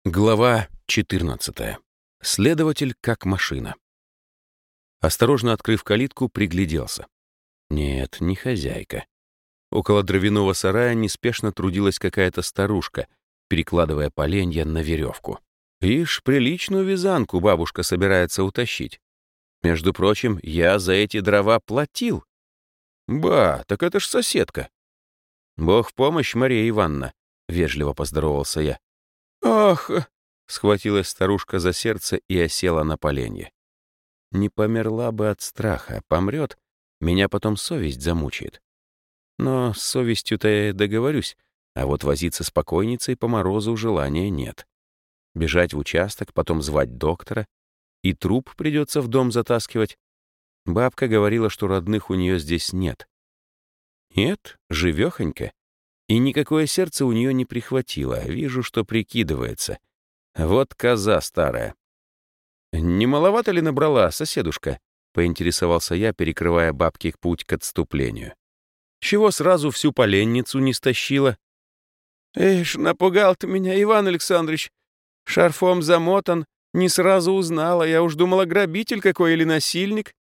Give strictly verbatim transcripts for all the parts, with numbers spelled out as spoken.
Глава четырнадцатая. Следователь как машина. Осторожно открыв калитку, пригляделся. Нет, не хозяйка. Около дровяного сарая неспешно трудилась какая-то старушка, перекладывая поленья на веревку. Ишь, приличную вязанку бабушка собирается утащить. Между прочим, я за эти дрова платил. Ба, так это ж соседка. Бог в помощь, Мария Ивановна, — вежливо поздоровался я. «Ах!» — схватилась старушка за сердце и осела на поленье. Не померла бы от страха, помрет, меня потом совесть замучает. Но с совестью-то я договорюсь, а вот возиться с покойницей по морозу желания нет. Бежать в участок, потом звать доктора, и труп придется в дом затаскивать. Бабка говорила, что родных у нее здесь нет. Нет, живехонька. И никакое сердце у нее не прихватило, вижу, что прикидывается. Вот коза старая. «Не маловато ли набрала, соседушка?» — поинтересовался я, перекрывая бабке путь к отступлению. «Чего сразу всю поленницу не стащила?» «Эш, напугал ты меня, Иван Александрович. Шарфом замотан, не сразу узнала, я уж думала, грабитель какой или насильник».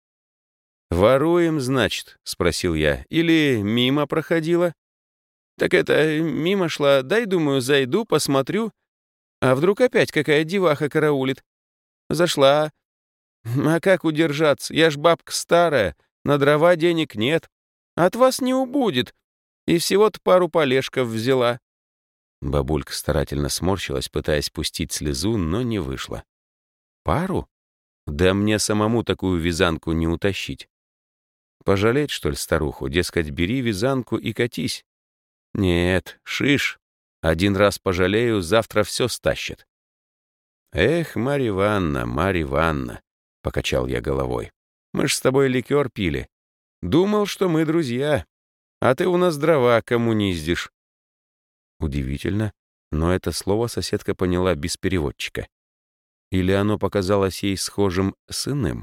«Воруем, значит?» — спросил я. «Или мимо проходила?» «Так это, мимо шла, дай, думаю, зайду, посмотрю. А вдруг опять какая деваха караулит? Зашла. А как удержаться? Я ж бабка старая, на дрова денег нет. От вас не убудет. И всего-то пару полежков взяла». Бабулька старательно сморщилась, пытаясь пустить слезу, но не вышло. «Пару? Да мне самому такую вязанку не утащить. Пожалеть, что ли, старуху? Дескать, бери вязанку и катись. Нет, шиш. Один раз пожалею, завтра все стащит. Эх, Марья Ивановна, Марья Ивановна, — покачал я головой. Мы ж с тобой ликер пили. Думал, что мы друзья, а ты у нас дрова коммуниздишь. Удивительно, но это слово соседка поняла без переводчика. Или оно показалось ей схожим с иным?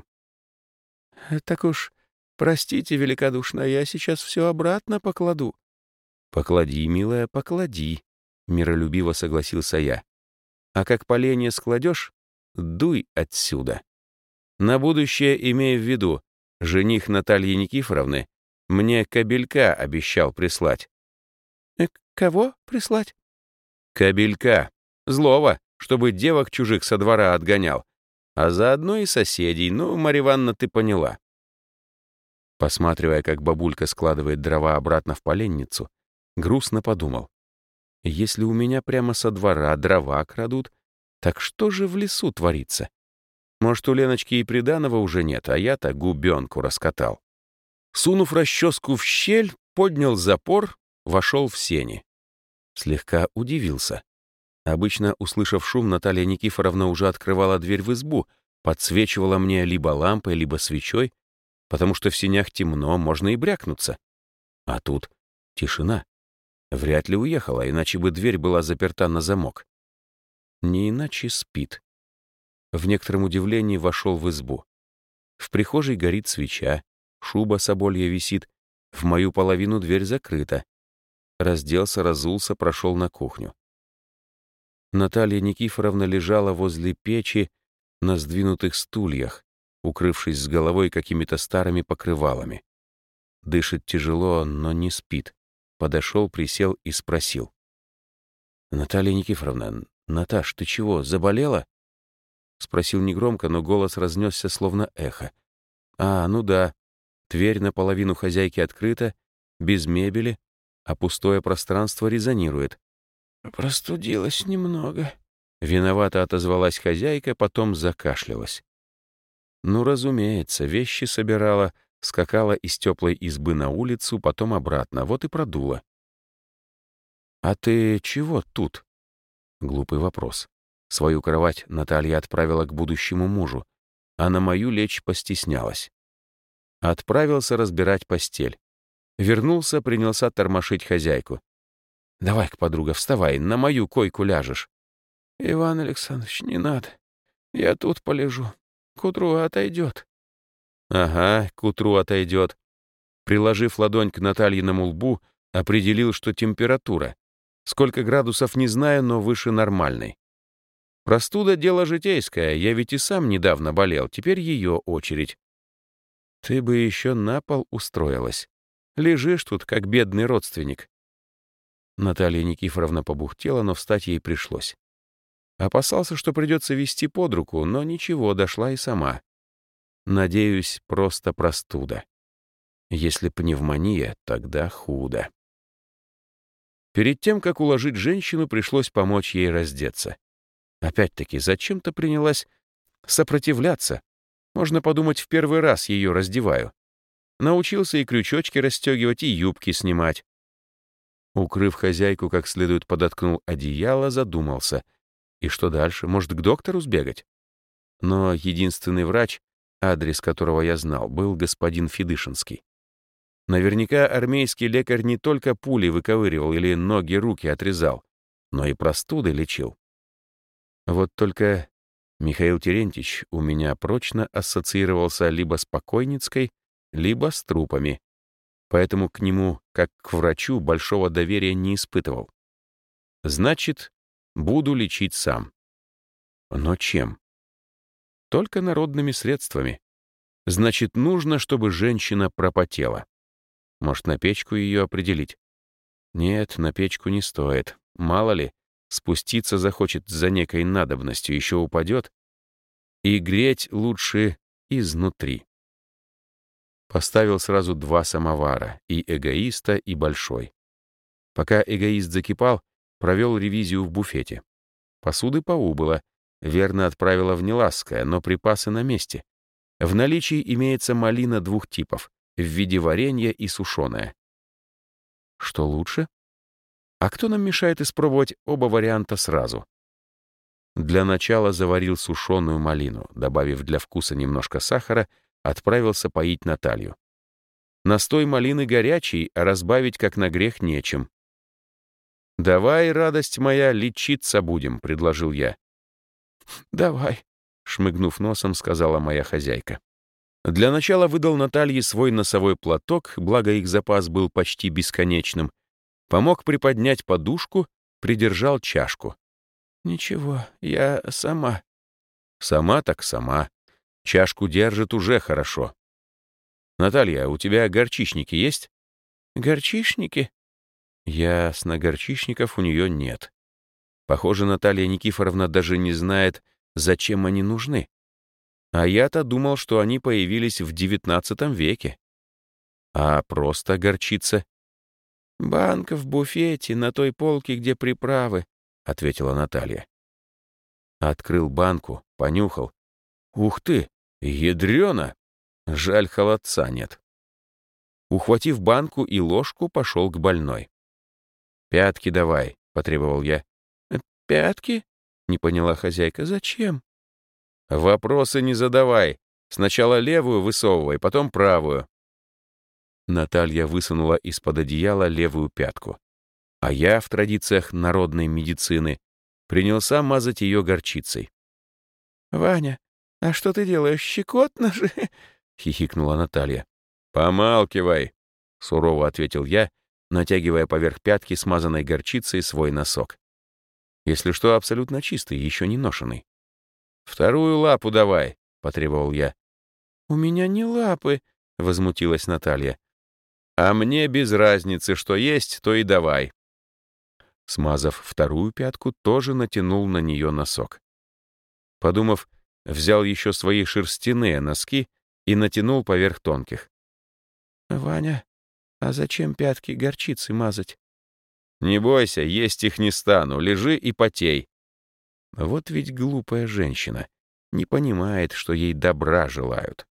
Так уж, простите великодушно, я сейчас все обратно покладу. «Поклади, милая, поклади», — миролюбиво согласился я. «А как поленья складешь, дуй отсюда. На будущее имей в виду, жених Натальи Никифоровны мне кобелька обещал прислать». «Э, кого прислать?» «Кобелька. Злого, чтобы девок чужих со двора отгонял. А заодно и соседей, ну, Марья Ивановна, ты поняла». Посматривая, как бабулька складывает дрова обратно в поленницу, грустно подумал. Если у меня прямо со двора дрова крадут, так что же в лесу творится? Может, у Леночки и приданого уже нет, а я-то губенку раскатал. Сунув расческу в щель, поднял запор, вошел в сени. Слегка удивился. Обычно, услышав шум, Наталья Никифоровна уже открывала дверь в избу, подсвечивала мне либо лампой, либо свечой, потому что в сенях темно, можно и брякнуться. А тут тишина. Вряд ли уехала, иначе бы дверь была заперта на замок. Не иначе спит. В некотором удивлении вошел в избу. В прихожей горит свеча, шуба соболья висит, в мою половину дверь закрыта. Разделся, разулся, прошел на кухню. Наталья Никифоровна лежала возле печи на сдвинутых стульях, укрывшись с головой какими-то старыми покрывалами. Дышит тяжело, но не спит. Подошел, присел и спросил. «Наталья Никифоровна, Наташ, ты чего, заболела?» Спросил негромко, но голос разнесся словно эхо. «А, ну да, дверь наполовину хозяйки открыта, без мебели, а пустое пространство резонирует». «Простудилась немного», — виновато отозвалась хозяйка, потом закашлялась. Ну, разумеется, вещи собирала, скакала из теплой избы на улицу, потом обратно, вот и продула. «А ты чего тут?» Глупый вопрос. Свою кровать Наталья отправила к будущему мужу, а на мою лечь постеснялась. Отправился разбирать постель. Вернулся, принялся тормошить хозяйку. «Давай-ка, подруга, вставай, на мою койку ляжешь». «Иван Александрович, не надо. Я тут полежу. К утру отойдет». «Ага, к утру отойдет». Приложив ладонь к Натальиному лбу, определил, что температура. Сколько градусов не знаю, но выше нормальной. Простуда — дело житейское, я ведь и сам недавно болел, теперь ее очередь. Ты бы еще на пол устроилась. Лежишь тут, как бедный родственник. Наталья Никифоровна побухтела, но встать ей пришлось. Опасался, что придется вести под руку, но ничего, дошла и сама. Надеюсь, просто простуда. Если пневмония, тогда худо. Перед тем, как уложить женщину, пришлось помочь ей раздеться. Опять-таки, зачем-то принялась сопротивляться. Можно подумать, в первый раз ее раздеваю. Научился и крючочки расстегивать, и юбки снимать. Укрыв хозяйку, как следует подоткнул одеяло, задумался. И что дальше? Может, к доктору сбегать? Но единственный врач, адрес которого я знал, был господин Федышинский. Наверняка армейский лекарь не только пули выковыривал или ноги-руки отрезал, но и простуды лечил. Вот только Михаил Терентьевич у меня прочно ассоциировался либо с покойницкой, либо с трупами, поэтому к нему, как к врачу, большого доверия не испытывал. Значит, буду лечить сам. Но чем? Только народными средствами. Значит, нужно, чтобы женщина пропотела. Может, на печку ее определить? Нет, на печку не стоит. Мало ли, спуститься захочет за некой надобностью, еще упадет. И греть лучше изнутри. Поставил сразу два самовара, и эгоиста, и большой. Пока эгоист закипал, провел ревизию в буфете. Посуды поубыло, верно отправила в Неласское, но припасы на месте. В наличии имеется малина двух типов в виде варенья и сушеная. Что лучше? А кто нам мешает испробовать оба варианта сразу? Для начала заварил сушеную малину, добавив для вкуса немножко сахара, отправился поить Наталью. Настой малины горячий, а разбавить как на грех нечем. «Давай, радость моя, лечиться будем», — предложил я. «Давай», — шмыгнув носом, сказала моя хозяйка. Для начала выдал Наталье свой носовой платок, благо их запас был почти бесконечным, помог приподнять подушку, придержал чашку. «Ничего, я сама». «Сама так сама. Чашку держит уже хорошо. Наталья, у тебя горчичники есть?» «Горчичники?» Ясно, горчичников у нее нет. Похоже, Наталья Никифоровна даже не знает, зачем они нужны. А я-то думал, что они появились в девятнадцатом веке. А просто горчица? «Банка в буфете, на той полке, где приправы», — ответила Наталья. Открыл банку, понюхал. Ух ты, ядрёно! Жаль, холодца нет. Ухватив банку и ложку, пошел к больной. «Пятки давай», — потребовал я. «Пятки?» — не поняла хозяйка. «Зачем?» «Вопросы не задавай. Сначала левую высовывай, потом правую». Наталья высунула из-под одеяла левую пятку. А я, в традициях народной медицины, принялся мазать ее горчицей. «Ваня, а что ты делаешь? Щекотно же!» — хихикнула Наталья. «Помалкивай!» — сурово ответил я, натягивая поверх пятки смазанной горчицей свой носок. Если что, абсолютно чистый, еще не ношенный. «Вторую лапу давай!» — потребовал я. «У меня не лапы!» — возмутилась Наталья. «А мне без разницы, что есть, то и давай!» Смазав вторую пятку, тоже натянул на нее носок. Подумав, взял еще свои шерстяные носки и натянул поверх тонких. «Ваня, а зачем пятки горчицей мазать?» «Не бойся, есть их не стану, лежи и потей». Вот ведь глупая женщина, не понимает, что ей добра желают.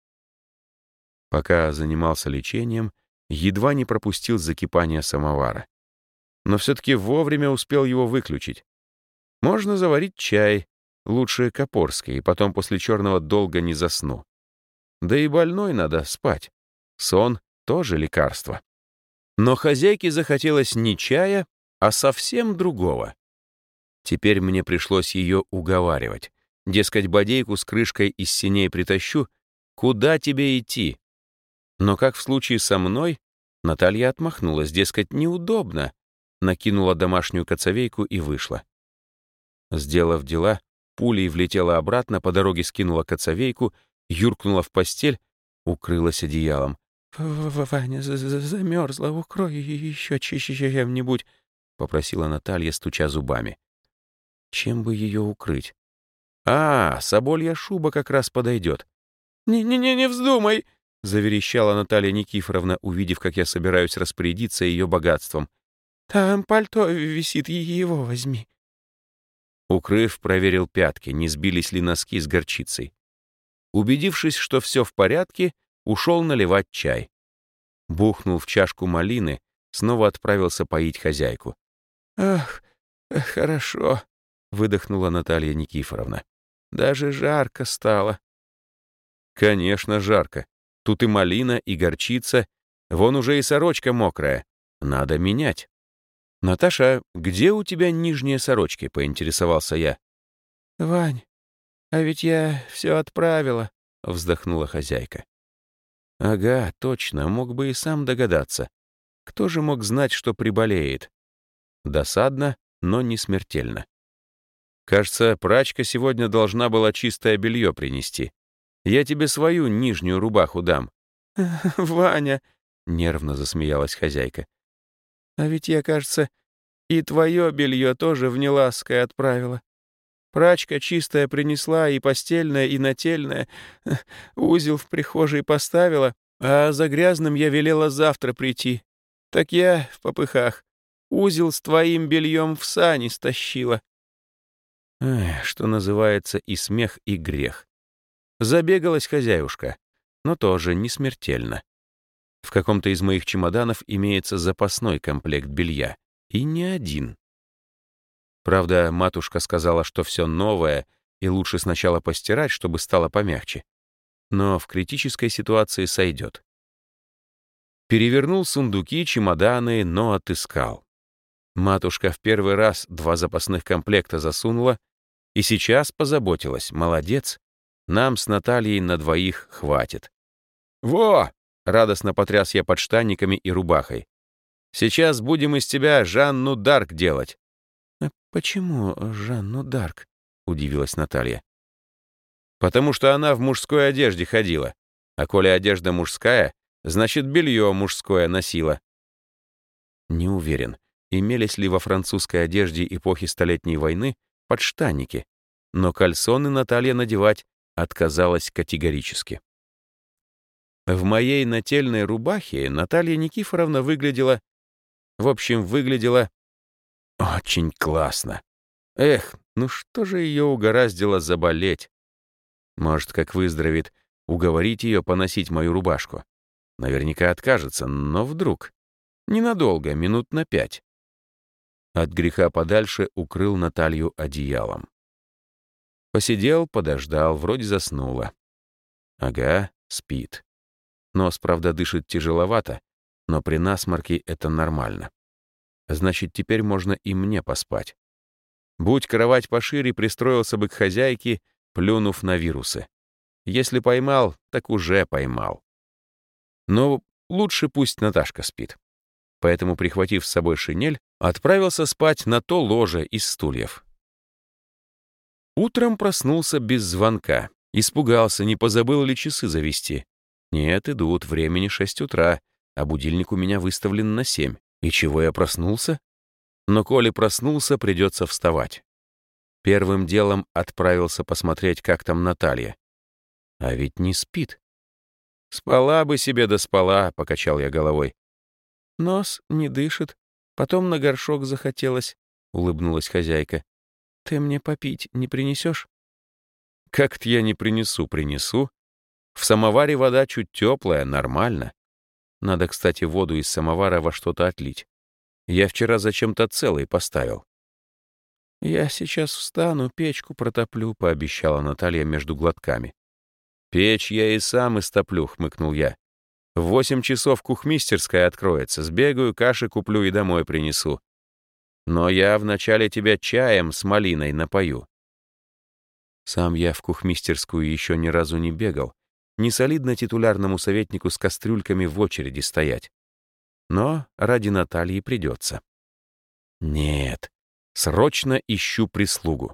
Пока занимался лечением, едва не пропустил закипание самовара. Но все-таки вовремя успел его выключить. Можно заварить чай, лучше копорский, и потом после черного долго не засну. Да и больной надо спать. Сон — тоже лекарство. Но хозяйке захотелось не чая, а совсем другого. Теперь мне пришлось ее уговаривать. Дескать, бодейку с крышкой из синей притащу. Куда тебе идти? Но как в случае со мной, Наталья отмахнулась, дескать, неудобно. Накинула домашнюю коцовейку и вышла. Сделав дела, пулей влетела обратно, по дороге скинула коцовейку, юркнула в постель, укрылась одеялом. В «Ваня замерзла, укрой еще чем-нибудь», — попросила Наталья, стуча зубами. Чем бы ее укрыть? А, соболья шуба как раз подойдет. «Не-не-не, не вздумай!» — заверещала Наталья Никифоровна, увидев, как я собираюсь распорядиться ее богатством. «Там пальто висит, его возьми». Укрыв, проверил пятки, не сбились ли носки с горчицей. Убедившись, что все в порядке, ушел наливать чай. Бухнул в чашку малины, снова отправился поить хозяйку. «Ах, хорошо», — выдохнула Наталья Никифоровна. «Даже жарко стало». «Конечно, жарко. Тут и малина, и горчица. Вон уже и сорочка мокрая. Надо менять». «Наташа, где у тебя нижние сорочки?» — поинтересовался я. «Вань, а ведь я все отправила», — вздохнула хозяйка. «Ага, точно, мог бы и сам догадаться. Кто же мог знать, что приболеет?» Досадно, но не смертельно. «Кажется, прачка сегодня должна была чистое белье принести. Я тебе свою нижнюю рубаху дам». «Ваня», — нервно засмеялась хозяйка. «а ведь я, кажется, и твое белье тоже в Неласское отправила. Прачка чистое принесла, и постельное, и нательное. Узел в прихожей поставила, а за грязным я велела завтра прийти. Так я в попыхах узел с твоим бельем в сани стащила». Эх, что называется, и смех, и грех. Забегалась хозяюшка, но тоже не смертельно. В каком-то из моих чемоданов имеется запасной комплект белья. И не один. Правда, матушка сказала, что все новое, и лучше сначала постирать, чтобы стало помягче. Но в критической ситуации сойдет. Перевернул сундуки, чемоданы, но отыскал. Матушка в первый раз два запасных комплекта засунула, и сейчас позаботилась. Молодец. Нам с Натальей на двоих хватит. «Во!» — радостно потряс я подштанниками и рубахой. «Сейчас будем из тебя Жанну Дарк делать». «А почему Жанну Дарк?» — удивилась Наталья. «Потому что она в мужской одежде ходила. А коли одежда мужская, значит, белье мужское носила». Не уверен, имелись ли во французской одежде эпохи Столетней войны подштанники, но кальсоны Наталья надевать отказалась категорически. В моей нательной рубахе Наталья Никифоровна выглядела... В общем, выглядела очень классно. Эх, ну что же ее угораздило заболеть? Может, как выздоровеет, уговорить ее поносить мою рубашку. Наверняка откажется, но вдруг. Ненадолго, минут на пять. От греха подальше укрыл Наталью одеялом. Посидел, подождал, вроде заснула. Ага, спит. Нос, правда, дышит тяжеловато, но при насморке это нормально. Значит, теперь можно и мне поспать. Будь кровать пошире, пристроился бы к хозяйке, плюнув на вирусы. Если поймал, так уже поймал. Но лучше пусть Наташка спит. Поэтому, прихватив с собой шинель, отправился спать на то ложе из стульев. Утром проснулся без звонка. Испугался, не позабыл ли часы завести. Нет, идут, времени шесть утра, а будильник у меня выставлен на семь. И чего я проснулся? Но коли проснулся, придется вставать. Первым делом отправился посмотреть, как там Наталья. А ведь не спит. «Спала бы себе да спала», — покачал я головой. «Нос не дышит, потом на горшок захотелось», — улыбнулась хозяйка. «Ты мне попить не принесешь?» «Как-то я не принесу, принесу. В самоваре вода чуть теплая, нормально. Надо, кстати, воду из самовара во что-то отлить. Я вчера зачем-то целый поставил». «Я сейчас встану, печку протоплю», — пообещала Наталья между глотками. «Печь я и сам истоплю», — хмыкнул я. «В восемь часов кухмистерская откроется, сбегаю, каши куплю и домой принесу. Но я вначале тебя чаем с малиной напою». Сам я в кухмистерскую еще ни разу не бегал, не солидно титулярному советнику с кастрюльками в очереди стоять. Но ради Натальи придется. Нет, срочно ищу прислугу.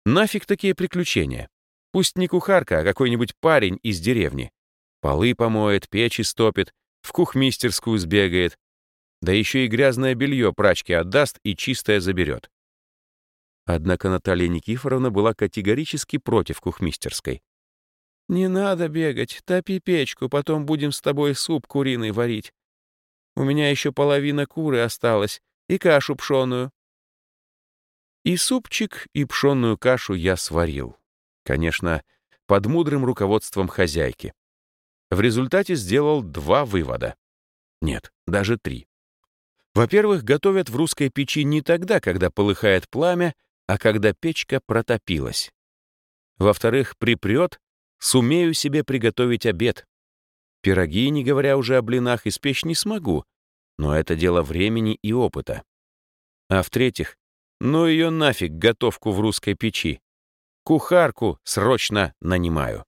Нафиг такие приключения? Пусть не кухарка, а какой-нибудь парень из деревни. Полы помоет, печи стопит, в кухмистерскую сбегает. Да еще и грязное белье прачке отдаст и чистое заберет. Однако Наталья Никифоровна была категорически против кухмистерской. «Не надо бегать, топи печку, потом будем с тобой суп куриный варить. У меня еще половина куры осталась, и кашу пшеную». И супчик, и пшенную кашу я сварил. Конечно, под мудрым руководством хозяйки. В результате сделал два вывода. Нет, даже три. Во-первых, готовят в русской печи не тогда, когда полыхает пламя, а когда печка протопилась. Во-вторых, припрет, сумею себе приготовить обед. Пироги, не говоря уже о блинах, испечь не смогу, но это дело времени и опыта. А в-третьих, ну ее нафиг готовку в русской печи. Кухарку срочно нанимаю.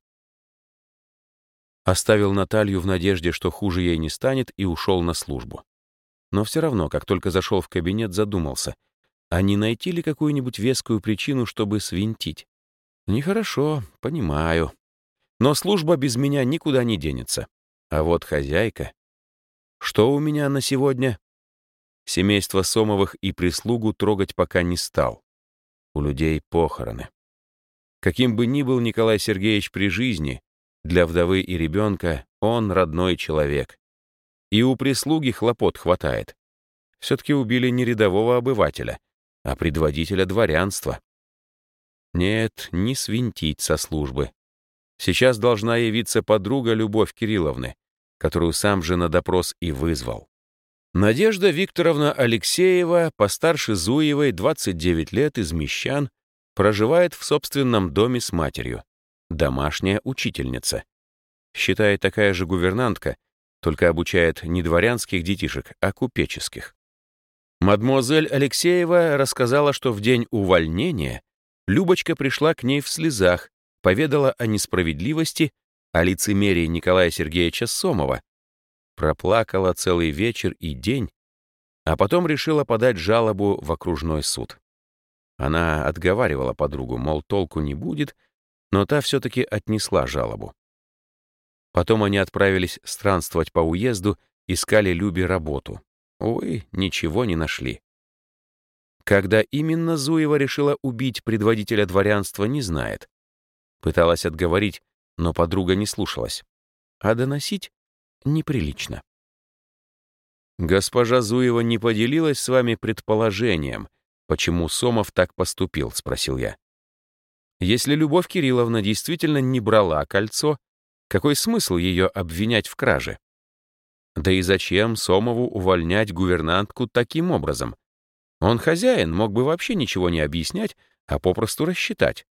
Оставил Наталью в надежде, что хуже ей не станет, и ушел на службу. Но все равно, как только зашел в кабинет, задумался, а не найти ли какую-нибудь вескую причину, чтобы свинтить? Нехорошо, понимаю. Но служба без меня никуда не денется. А вот хозяйка... Что у меня на сегодня? Семейство Сомовых и прислугу трогать пока не стал. У людей похороны. Каким бы ни был Николай Сергеевич при жизни, для вдовы и ребенка он родной человек. И у прислуги хлопот хватает. Все-таки убили не рядового обывателя, а предводителя дворянства. Нет, не свинтить со службы. Сейчас должна явиться подруга Любовь Кирилловны, которую сам же на допрос и вызвал. Надежда Викторовна Алексеева, постарше Зуевой, двадцать девять лет, из Мещан, проживает в собственном доме с матерью. Домашняя учительница. Считай, такая же гувернантка, только обучает не дворянских детишек, а купеческих. Мадмуазель Алексеева рассказала, что в день увольнения Любочка пришла к ней в слезах, поведала о несправедливости, о лицемерии Николая Сергеевича Сомова, проплакала целый вечер и день, а потом решила подать жалобу в окружной суд. Она отговаривала подругу, мол, толку не будет, но та все-таки отнесла жалобу. Потом они отправились странствовать по уезду, искали Любе работу. Увы, ничего не нашли. Когда именно Зуева решила убить предводителя дворянства, не знает. Пыталась отговорить, но подруга не слушалась. А доносить неприлично. «Госпожа Зуева не поделилась с вами предположением, почему Сомов так поступил?» — спросил я. «Если Любовь Кирилловна действительно не брала кольцо, какой смысл ее обвинять в краже? Да и зачем Сомову увольнять гувернантку таким образом? Он хозяин, мог бы вообще ничего не объяснять, а попросту рассчитать».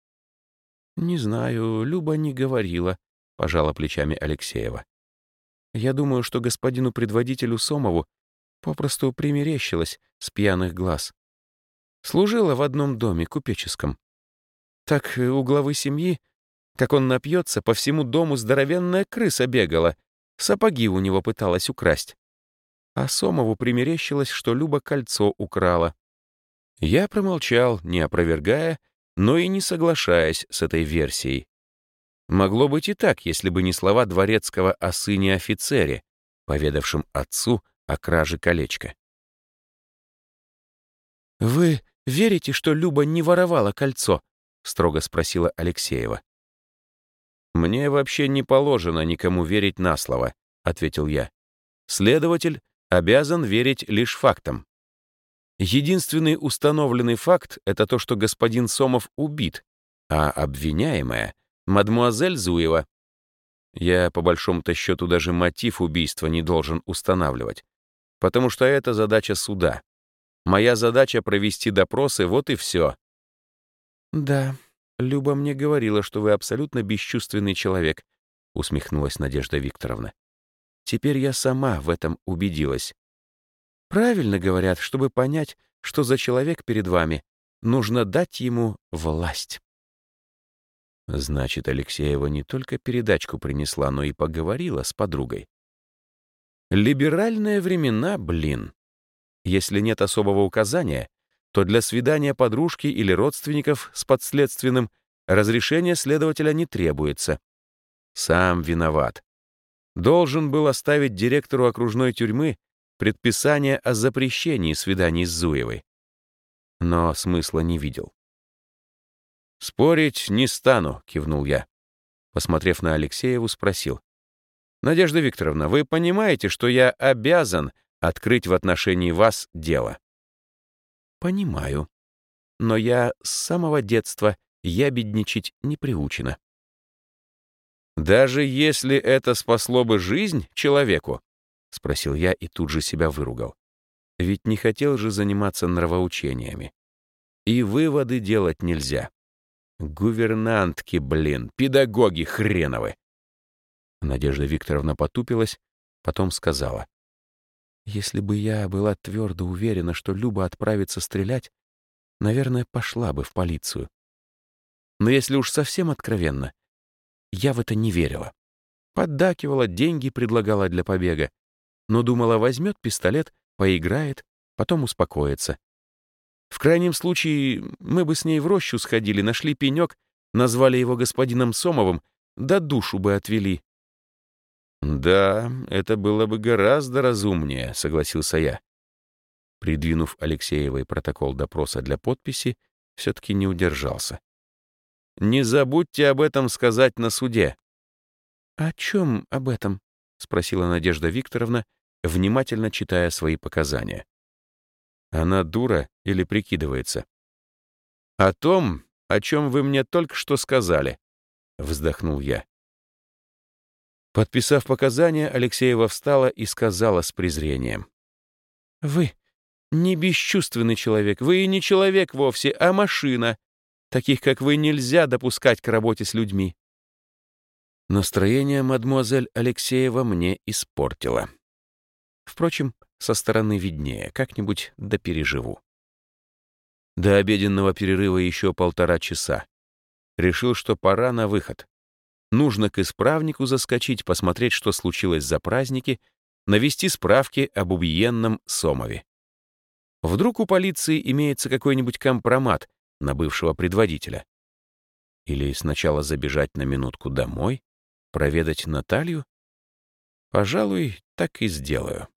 «Не знаю, Люба не говорила», — пожала плечами Алексеева. «Я думаю, что господину предводителю Сомову попросту примерещилось с пьяных глаз. Служила в одном доме купеческом. Так у главы семьи, как он напьется, по всему дому здоровенная крыса бегала, сапоги у него пыталась украсть. А Сомову примерещилось, что Люба кольцо украла. Я промолчал, не опровергая, но и не соглашаясь с этой версией. Могло быть и так, если бы не слова дворецкого о сыне-офицере, поведавшем отцу о краже колечка. «Вы верите, что Люба не воровала кольцо?» — строго спросила Алексеева. «Мне вообще не положено никому верить на слово», — ответил я. «Следователь обязан верить лишь фактам. Единственный установленный факт — это то, что господин Сомов убит, а обвиняемая — мадмуазель Зуева. Я, по большому-то счету, даже мотив убийства не должен устанавливать, потому что это задача суда. Моя задача — провести допросы, вот и все». «Да, Люба мне говорила, что вы абсолютно бесчувственный человек», — усмехнулась Надежда Викторовна. «Теперь я сама в этом убедилась. Правильно говорят, чтобы понять, что за человек перед вами, нужно дать ему власть». Значит, Алексеева не только передачку принесла, но и поговорила с подругой. Либеральные времена, блин. Если нет особого указания, то для свидания подружки или родственников с подследственным разрешение следователя не требуется. Сам виноват. Должен был оставить директору окружной тюрьмы предписание о запрещении свиданий с Зуевой. Но смысла не видел. «Спорить не стану», — кивнул я. Посмотрев на Алексееву, спросил. «Надежда Викторовна, вы понимаете, что я обязан открыть в отношении вас дело?» «Понимаю. Но я с самого детства ябедничать не приучена». «Даже если это спасло бы жизнь человеку?» — спросил я и тут же себя выругал. Ведь не хотел же заниматься нравоучениями. И выводы делать нельзя. Гувернантки, блин, педагоги хреновы. Надежда Викторовна потупилась, потом сказала. «Если бы я была твердо уверена, что Люба отправится стрелять, наверное, пошла бы в полицию. Но если уж совсем откровенно, я в это не верила. Поддакивала, деньги предлагала для побега, но думала, возьмет пистолет, поиграет, потом успокоится. В крайнем случае, мы бы с ней в рощу сходили, нашли пенек, назвали его господином Сомовым, да душу бы отвели». «Да, это было бы гораздо разумнее», — согласился я. Придвинув Алексеевой протокол допроса для подписи, все-таки не удержался. «Не забудьте об этом сказать на суде». «О чем об этом?» — спросила Надежда Викторовна, внимательно читая свои показания. Она дура или прикидывается? «О том, о чем вы мне только что сказали», — вздохнул я. Подписав показания, Алексеева встала и сказала с презрением. «Вы не бесчувственный человек, вы и не человек вовсе, а машина. Таких, как вы, нельзя допускать к работе с людьми». Настроение мадмуазель Алексеева мне испортило. Впрочем, со стороны виднее, как-нибудь допереживу. До обеденного перерыва еще полтора часа. Решил, что пора на выход. Нужно к исправнику заскочить, посмотреть, что случилось за праздники, навести справки об убиенном Сомове. Вдруг у полиции имеется какой-нибудь компромат на бывшего предводителя. Или сначала забежать на минутку домой, проведать Наталью? Пожалуй, так и сделаю.